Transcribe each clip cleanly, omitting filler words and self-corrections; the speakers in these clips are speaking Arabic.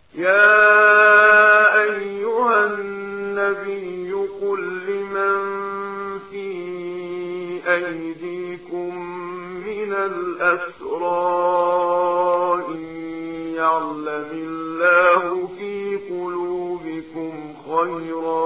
يا أيها النبي قل لمن في أيديكم من الأسرى إن يعلم الله في قلوبكم خيرا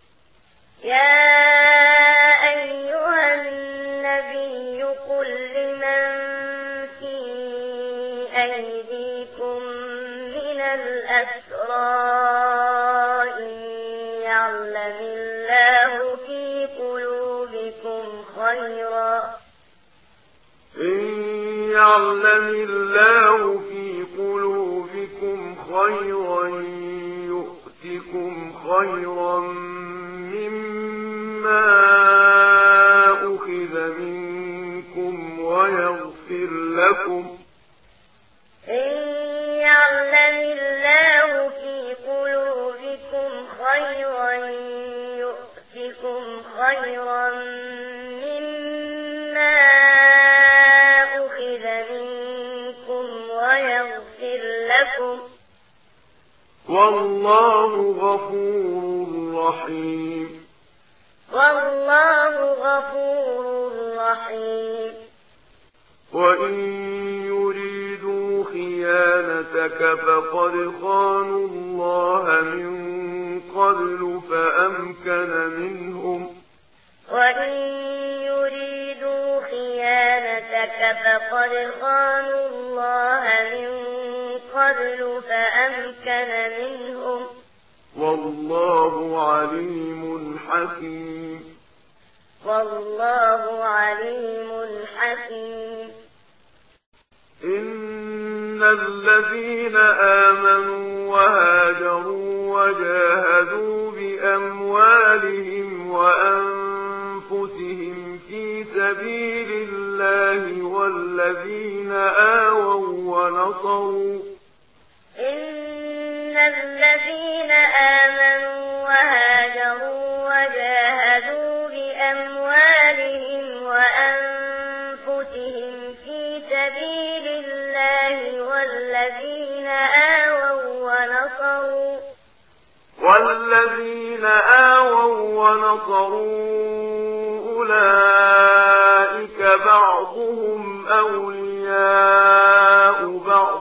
يؤتكم خيرا مما أخذ منكم ويغفر لكم والله غفور رحيم وإن يريدوا خيانتك فقد خانوا الله من قبل فأمكن منهم والله عليم حكيم إن الذين آمنوا وهاجروا وجاهدوا بأموالهم وأنفسهم في سبيل الله والذين آووا ونصروا أولئك بعضهم أولياء بعض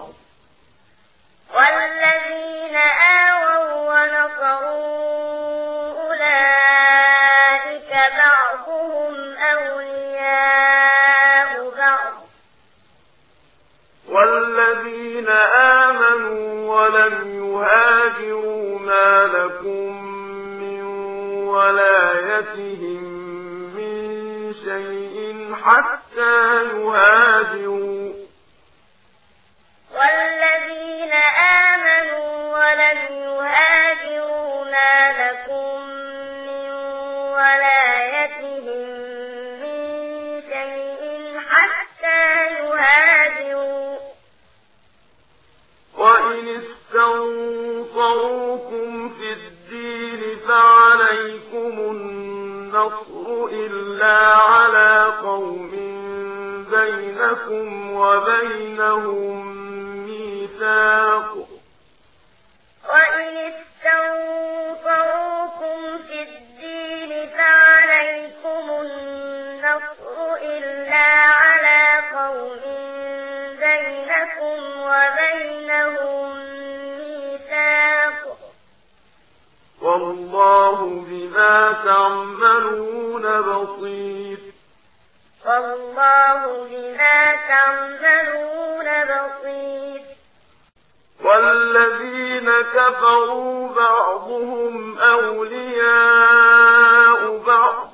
والذين آمنوا ولم يهاجروا ما لكم من ولايتهم من شيء حتى يهاجروا وإن استنصروكم في الدين فعليكم النصر إلا على قوم بينكم وبينهم ميثاق والله بما تعملون بصير والذين كفروا بعضهم أولياء بعض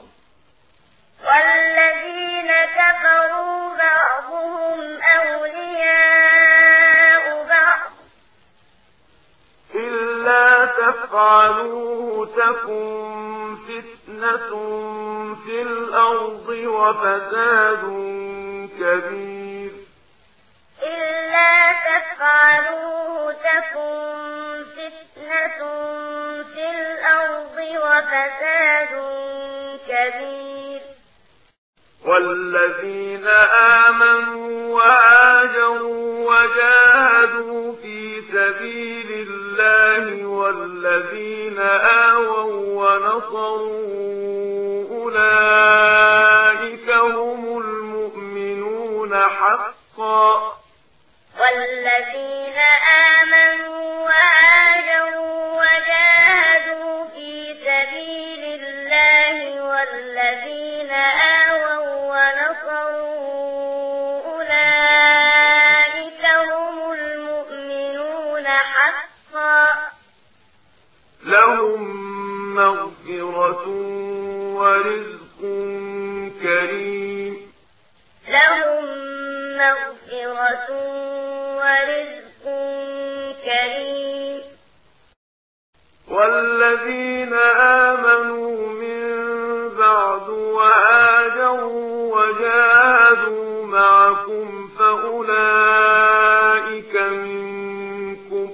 إلا تفعلوه تكن فتنة في الأرض وفساد كبير والذين آمنوا وهاجروا وجاهدوا في سبيل الله والذين آووا ونصروا أولئك هم المؤمنون حقا. والذين آمنوا وهاجروا وجاهدوا في سبيل الله والذين آووا ونصروا أولئك هم المؤمنون حقا. لهم مغفرة ورزق كريم. لهم مغفرة ورزق كريم. والذين آمنوا من بعد وهاجروا وجاهدوا معكم فأولئك منكم.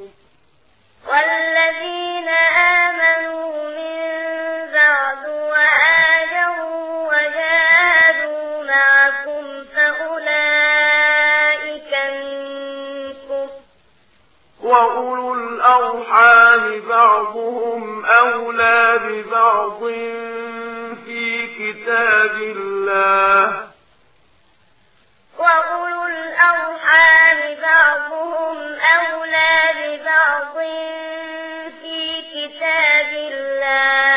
والذين آمنوا من بعد وهاجروا وجاهدوا معكم فأولئك منكم. وأولو الأرحام بعضهم أولى ببعض في كتاب الله. وأولو الأرحام بعضهم أولى ببعض في كتاب الله.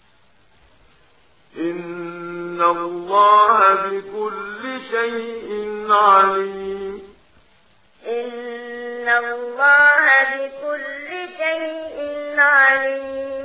إن الله بكل شيء عليم. إن الله بكل شيء عليم.